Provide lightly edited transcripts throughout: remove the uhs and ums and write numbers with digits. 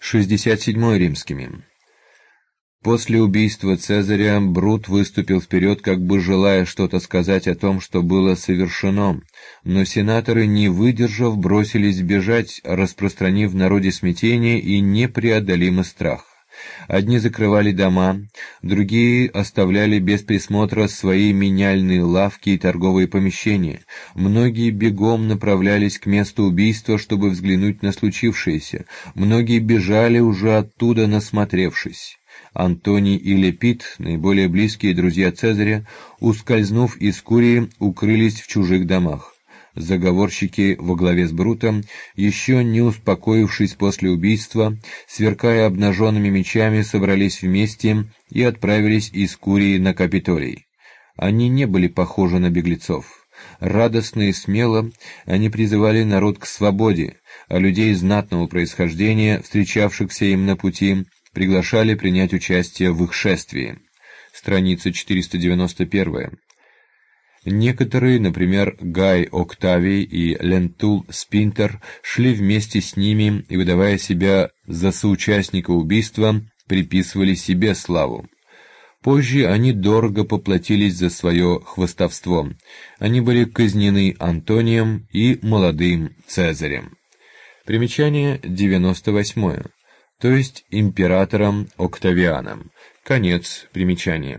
67 римскими. После убийства Цезаря Брут выступил вперед, как бы желая что-то сказать о том, что было совершено, но сенаторы, не выдержав, бросились бежать, распространив в народе смятение и непреодолимый страх. Одни закрывали дома, другие оставляли без присмотра свои меняльные лавки и торговые помещения. Многие бегом направлялись к месту убийства, чтобы взглянуть на случившееся. Многие бежали уже оттуда, насмотревшись. Антоний и Лепит, наиболее близкие друзья Цезаря, ускользнув из Курии, укрылись в чужих домах. Заговорщики во главе с Брутом, еще не успокоившись после убийства, сверкая обнаженными мечами, собрались вместе и отправились из Курии на Капитолий. Они не были похожи на беглецов. Радостно и смело они призывали народ к свободе, а людей знатного происхождения, встречавшихся им на пути, приглашали принять участие в их шествии. Страница 491. Некоторые, например, Гай Октавий и Лентул Спинтер, шли вместе с ними и, выдавая себя за соучастника убийства, приписывали себе славу. Позже они дорого поплатились за свое хвастовство. Они были казнены Антонием и молодым Цезарем. Примечание 98, то есть императором Октавианом. Конец примечания.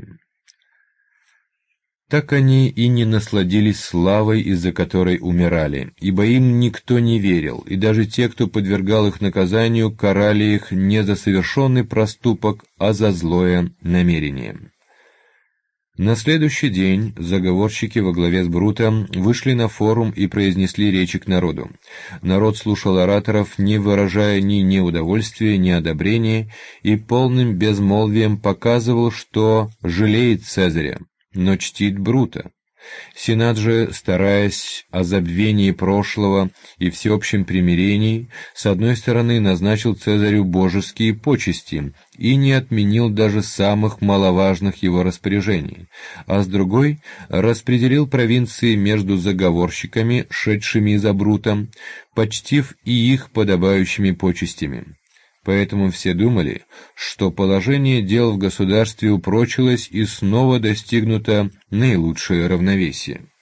Так они и не насладились славой, из-за которой умирали, ибо им никто не верил, и даже те, кто подвергал их наказанию, карали их не за совершенный проступок, а за злое намерение. На следующий день заговорщики во главе с Брутом вышли на форум и произнесли речи к народу. Народ слушал ораторов, не выражая ни неудовольствия, ни одобрения, и полным безмолвием показывал, что жалеет Цезаря, но чтит Брута. Сенат же, стараясь о забвении прошлого и всеобщем примирении, с одной стороны назначил Цезарю божеские почести и не отменил даже самых маловажных его распоряжений, а с другой распределил провинции между заговорщиками, шедшими за Брутом, почтив и их подобающими почестями. Поэтому все думали, что положение дел в государстве упрочилось и снова достигнуто наилучшее равновесие.